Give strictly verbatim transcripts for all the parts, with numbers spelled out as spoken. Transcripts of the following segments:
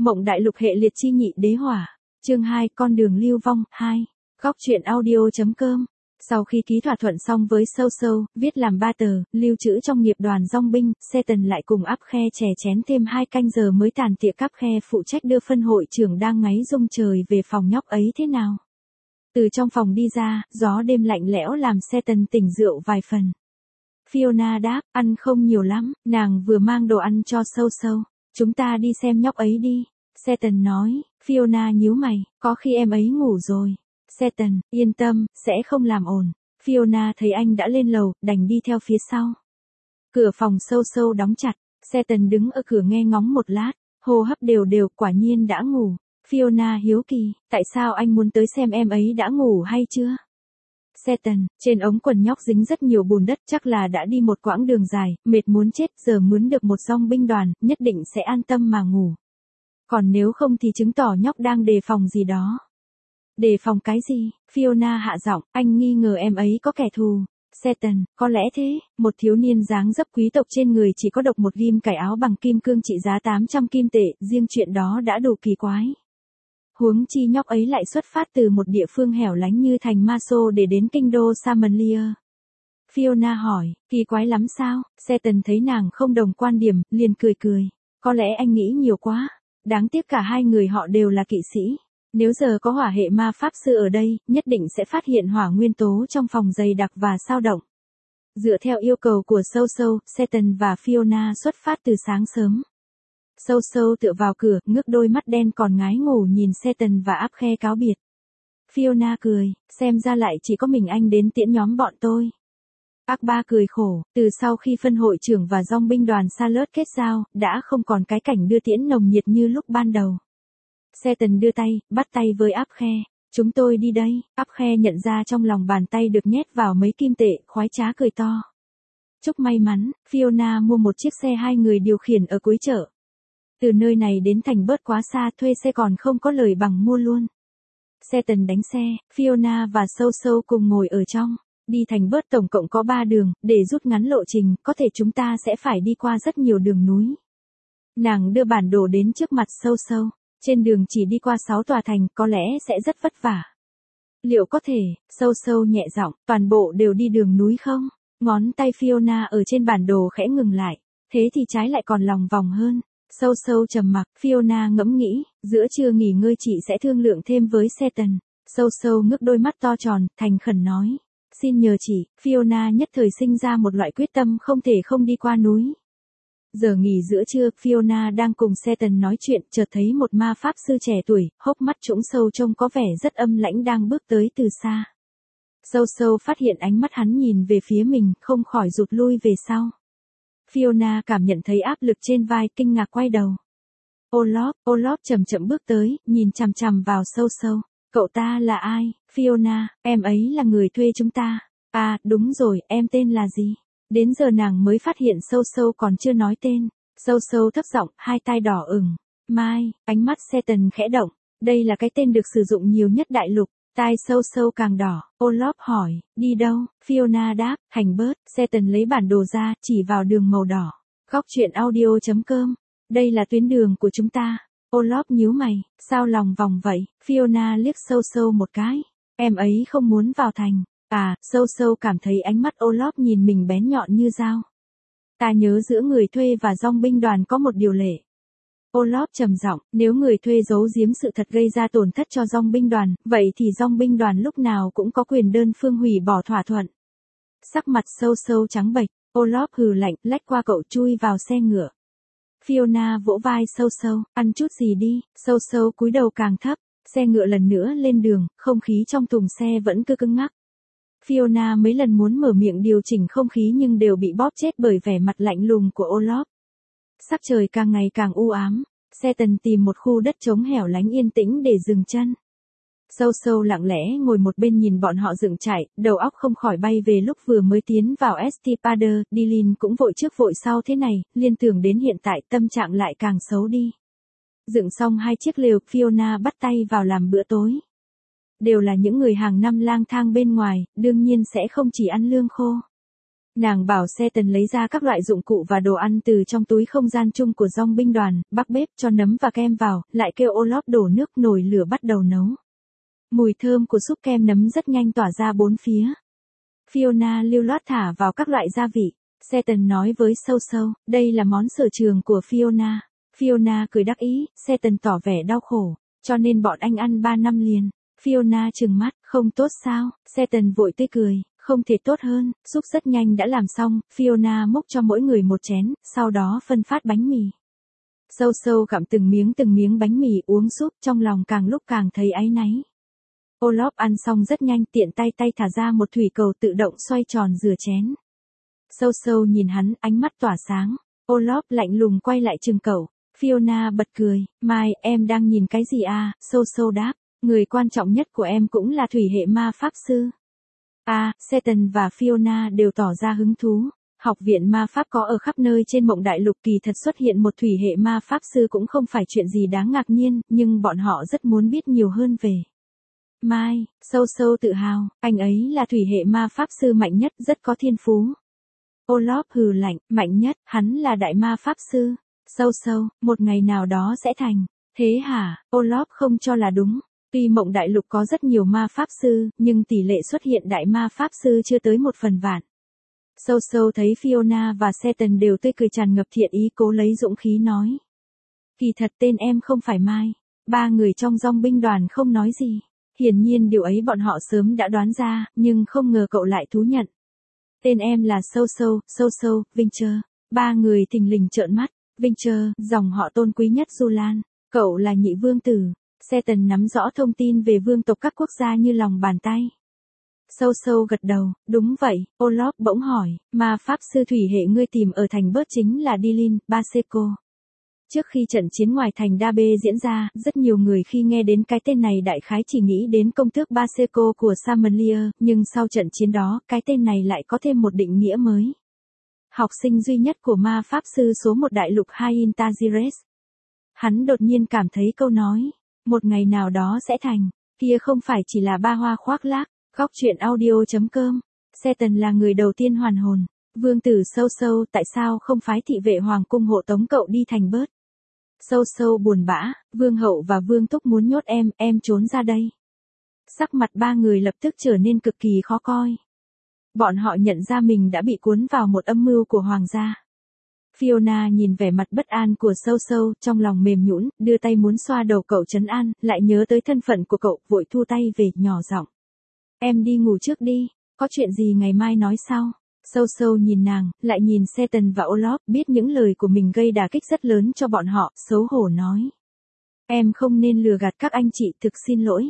Mộng đại lục hệ liệt chi nhị đế hỏa. Chương hai, con đường lưu vong, hai. Góc truyện audio.com. Sau khi ký thỏa thuận xong với Sâu Sâu, viết làm ba tờ, lưu trữ trong nghiệp đoàn dong binh, Satan lại cùng áp khe chè chén thêm hai canh giờ mới tàn tiệc. Áp khe phụ trách đưa phân hội trưởng đang ngáy rung trời về phòng nhóc ấy thế nào. Từ trong phòng đi ra, gió đêm lạnh lẽo làm Satan tỉnh rượu vài phần. Fiona đáp, ăn không nhiều lắm, nàng vừa mang đồ ăn cho Sâu Sâu. Chúng ta đi xem nhóc ấy đi. Satan nói, Fiona nhíu mày, có khi em ấy ngủ rồi. Satan, yên tâm, sẽ không làm ồn. Fiona thấy anh đã lên lầu, đành đi theo phía sau. Cửa phòng Sâu Sâu đóng chặt, Satan đứng ở cửa nghe ngóng một lát, hô hấp đều đều, quả nhiên đã ngủ. Fiona hiếu kỳ, tại sao anh muốn tới xem em ấy đã ngủ hay chưa? Satan, trên ống quần nhóc dính rất nhiều bùn đất, chắc là đã đi một quãng đường dài, mệt muốn chết, giờ mướn được một dong binh đoàn, nhất định sẽ an tâm mà ngủ. Còn nếu không thì chứng tỏ nhóc đang đề phòng gì đó. Đề phòng cái gì? Fiona hạ giọng, anh nghi ngờ em ấy có kẻ thù. Satan, có lẽ thế, một thiếu niên dáng dấp quý tộc trên người chỉ có độc một ghim cài áo bằng kim cương trị giá tám trăm kim tệ, riêng chuyện đó đã đủ kỳ quái. Huống chi nhóc ấy lại xuất phát từ một địa phương hẻo lánh như thành Maso để đến kinh đô Samanlier. Fiona hỏi, kỳ quái lắm sao? Satan thấy nàng không đồng quan điểm, liền cười cười. Có lẽ anh nghĩ nhiều quá. Đáng tiếc cả hai người họ đều là kỵ sĩ. Nếu giờ có hỏa hệ ma pháp sư ở đây, nhất định sẽ phát hiện hỏa nguyên tố trong phòng dày đặc và sao động. Dựa theo yêu cầu của Sâu Sâu, Satan và Fiona xuất phát từ sáng sớm. Sâu Sâu tựa vào cửa, ngước đôi mắt đen còn ngái ngủ nhìn Satan và áp khe cáo biệt. Fiona cười, xem ra lại chỉ có mình anh đến tiễn nhóm bọn tôi. Ác ba cười khổ, từ sau khi phân hội trưởng và dong binh đoàn Charlotte kết giao, đã không còn cái cảnh đưa tiễn nồng nhiệt như lúc ban đầu. Satan đưa tay, bắt tay với áp khe. Chúng tôi đi đây. Áp khe nhận ra trong lòng bàn tay được nhét vào mấy kim tệ, khoái trá cười to. Chúc may mắn, Fiona mua một chiếc xe hai người điều khiển ở cuối chợ. Từ nơi này đến thành bớt quá xa, thuê xe còn không có lời bằng mua luôn. Satan đánh xe, Fiona và Sâu Sâu cùng ngồi ở trong. Đi thành bớt tổng cộng có ba đường, để rút ngắn lộ trình, có thể chúng ta sẽ phải đi qua rất nhiều đường núi. Nàng đưa bản đồ đến trước mặt Sâu Sâu. Trên đường chỉ đi qua sáu tòa thành, có lẽ sẽ rất vất vả. Liệu có thể? Sâu Sâu nhẹ giọng, toàn bộ đều đi đường núi không? Ngón tay Fiona ở trên bản đồ khẽ ngừng lại. Thế thì trái lại còn lòng vòng hơn. Sâu Sâu trầm mặc, Fiona ngẫm nghĩ, giữa trưa nghỉ ngơi chị sẽ thương lượng thêm với Satan. Sâu Sâu ngước đôi mắt to tròn, thành khẩn nói. Xin nhờ chị, Fiona nhất thời sinh ra một loại quyết tâm không thể không đi qua núi. Giờ nghỉ giữa trưa, Fiona đang cùng Satan nói chuyện, chợt thấy một ma pháp sư trẻ tuổi, hốc mắt trũng sâu trông có vẻ rất âm lãnh đang bước tới từ xa. Sâu Sâu phát hiện ánh mắt hắn nhìn về phía mình, không khỏi rụt lui về sau. Fiona cảm nhận thấy áp lực trên vai, kinh ngạc quay đầu. Olaf, Olaf chậm chậm bước tới, nhìn chằm chằm vào Sâu Sâu. Cậu ta là ai? Fiona, em ấy là người thuê chúng ta. À, đúng rồi, em tên là gì? Đến giờ nàng mới phát hiện Sâu Sâu còn chưa nói tên. Sâu Sâu thấp giọng, hai tai đỏ ửng. Mai, ánh mắt Satan khẽ động. Đây là cái tên được sử dụng nhiều nhất đại lục. Tai Sâu Sâu càng đỏ. Olaf hỏi, đi đâu? Fiona đáp, thành bớt. Satan lấy bản đồ ra, chỉ vào đường màu đỏ. Góc truyện audio.com. Đây là tuyến đường của chúng ta. Olaf nhíu mày, sao lòng vòng vậy? Fiona liếc Sâu Sâu một cái. Em ấy không muốn vào thành. À, Sâu Sâu cảm thấy ánh mắt Olaf nhìn mình bén nhọn như dao. Ta nhớ giữa người thuê và dong binh đoàn có một điều lệ. Olaf trầm giọng, nếu người thuê giấu giếm sự thật gây ra tổn thất cho dong binh đoàn, vậy thì dong binh đoàn lúc nào cũng có quyền đơn phương hủy bỏ thỏa thuận. Sắc mặt Sâu Sâu trắng bệch, Olaf hừ lạnh, lách qua cậu chui vào xe ngựa. Fiona vỗ vai Sâu Sâu, ăn chút gì đi. Sâu Sâu cúi đầu càng thấp, xe ngựa lần nữa lên đường, không khí trong thùng xe vẫn cứ cứng ngắc. Fiona mấy lần muốn mở miệng điều chỉnh không khí nhưng đều bị bóp chết bởi vẻ mặt lạnh lùng của Olaf. Sắc trời càng ngày càng u ám, Satan tìm một khu đất trống hẻo lánh yên tĩnh để dừng chân. Sâu Sâu lặng lẽ ngồi một bên nhìn bọn họ dựng trại, đầu óc không khỏi bay về lúc vừa mới tiến vào Estipader, Dylan cũng vội trước vội sau thế này, liên tưởng đến hiện tại tâm trạng lại càng xấu đi. Dựng xong hai chiếc lều, Fiona bắt tay vào làm bữa tối. Đều là những người hàng năm lang thang bên ngoài, đương nhiên sẽ không chỉ ăn lương khô. Nàng bảo Seton lấy ra các loại dụng cụ và đồ ăn từ trong túi không gian chung của dòng binh đoàn, bắc bếp cho nấm và kem vào, lại kêu Olaf đổ nước, nồi lửa bắt đầu nấu. Mùi thơm của súp kem nấm rất nhanh tỏa ra bốn phía. Fiona lưu loát thả vào các loại gia vị. Seton nói với Sâu Sâu, đây là món sở trường của Fiona. Fiona cười đắc ý, Seton tỏ vẻ đau khổ, cho nên bọn anh ăn ba năm liền. Fiona trừng mắt, không tốt sao? Seton vội tươi cười, không thể tốt hơn, súp rất nhanh đã làm xong, Fiona múc cho mỗi người một chén, sau đó phân phát bánh mì. Sâu Sâu gặm từng miếng từng miếng bánh mì uống súp, trong lòng càng lúc càng thấy áy náy. Olaf ăn xong rất nhanh, tiện tay tay thả ra một thủy cầu tự động xoay tròn rửa chén. Sâu Sâu nhìn hắn, ánh mắt tỏa sáng. Olaf lạnh lùng quay lại chừng cậu. Fiona bật cười, Mai, em đang nhìn cái gì à? Sâu Sâu đáp, người quan trọng nhất của em cũng là thủy hệ ma pháp sư. À, Seton và Fiona đều tỏ ra hứng thú. Học viện ma pháp có ở khắp nơi trên mộng đại lục, kỳ thật xuất hiện một thủy hệ ma pháp sư cũng không phải chuyện gì đáng ngạc nhiên, nhưng bọn họ rất muốn biết nhiều hơn về Mai. Sâu Sâu tự hào, anh ấy là thủy hệ ma pháp sư mạnh nhất, rất có thiên phú. Olaf hừ lạnh, mạnh nhất, hắn là đại ma pháp sư. Sâu Sâu, một ngày nào đó sẽ thành. Thế hả? Olaf không cho là đúng. Tuy mộng đại lục có rất nhiều ma pháp sư, nhưng tỷ lệ xuất hiện đại ma pháp sư chưa tới một phần vạn. Sâu Sâu thấy Fiona và Seton đều tươi cười tràn ngập thiện ý, cố lấy dũng khí nói. Kỳ thật tên em không phải Mai. Ba người trong dòng binh đoàn không nói gì. Hiển nhiên điều ấy bọn họ sớm đã đoán ra, nhưng không ngờ cậu lại thú nhận. Tên em là Sâu Sâu, Sâu Sâu, Vincher. Ba người thình lình trợn mắt. Vincher, dòng họ tôn quý nhất Du Lan. Cậu là nhị vương tử. Seton nắm rõ thông tin về vương tộc các quốc gia như lòng bàn tay. Sâu Sâu gật đầu, đúng vậy. Olaf bỗng hỏi, ma pháp sư thủy hệ ngươi tìm ở thành bớt chính là Dilin, Baseco. Trước khi trận chiến ngoài thành Dabe diễn ra, rất nhiều người khi nghe đến cái tên này đại khái chỉ nghĩ đến công tước Baseco của Samanlier, nhưng sau trận chiến đó, cái tên này lại có thêm một định nghĩa mới. Học sinh duy nhất của ma pháp sư số một đại lục Hain Tazires. Hắn đột nhiên cảm thấy câu nói, một ngày nào đó sẽ thành, kia không phải chỉ là ba hoa khoác lác. Góc truyện audio chấm com. Seton là người đầu tiên hoàn hồn. Vương tử Sâu Sâu, tại sao không phái thị vệ hoàng cung hộ tống cậu đi thành bớt? Sâu Sâu buồn bã, vương hậu và vương thúc muốn nhốt em, em trốn ra đây. Sắc mặt ba người lập tức trở nên cực kỳ khó coi. Bọn họ nhận ra mình đã bị cuốn vào một âm mưu của hoàng gia. Fiona nhìn vẻ mặt bất an của Sâu Sâu, trong lòng mềm nhũn, đưa tay muốn xoa đầu cậu trấn an, lại nhớ tới thân phận của cậu, vội thu tay về, nhỏ giọng. Em đi ngủ trước đi, có chuyện gì ngày mai nói sau. Sâu Sâu nhìn nàng, lại nhìn Seton và Olaf, biết những lời của mình gây đả kích rất lớn cho bọn họ, xấu hổ nói. Em không nên lừa gạt các anh chị, thực xin lỗi.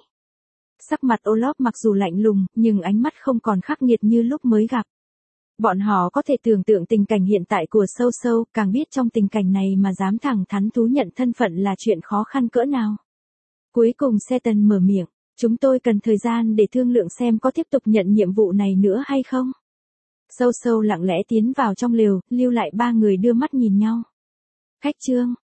Sắc mặt Olaf mặc dù lạnh lùng, nhưng ánh mắt không còn khắc nghiệt như lúc mới gặp. Bọn họ có thể tưởng tượng tình cảnh hiện tại của Sâu Sâu, càng biết trong tình cảnh này mà dám thẳng thắn thú nhận thân phận là chuyện khó khăn cỡ nào. Cuối cùng Seton mở miệng. Chúng tôi cần thời gian để thương lượng xem có tiếp tục nhận nhiệm vụ này nữa hay không. Sâu Sâu lặng lẽ tiến vào trong lều, lưu lại ba người đưa mắt nhìn nhau. Khách trương,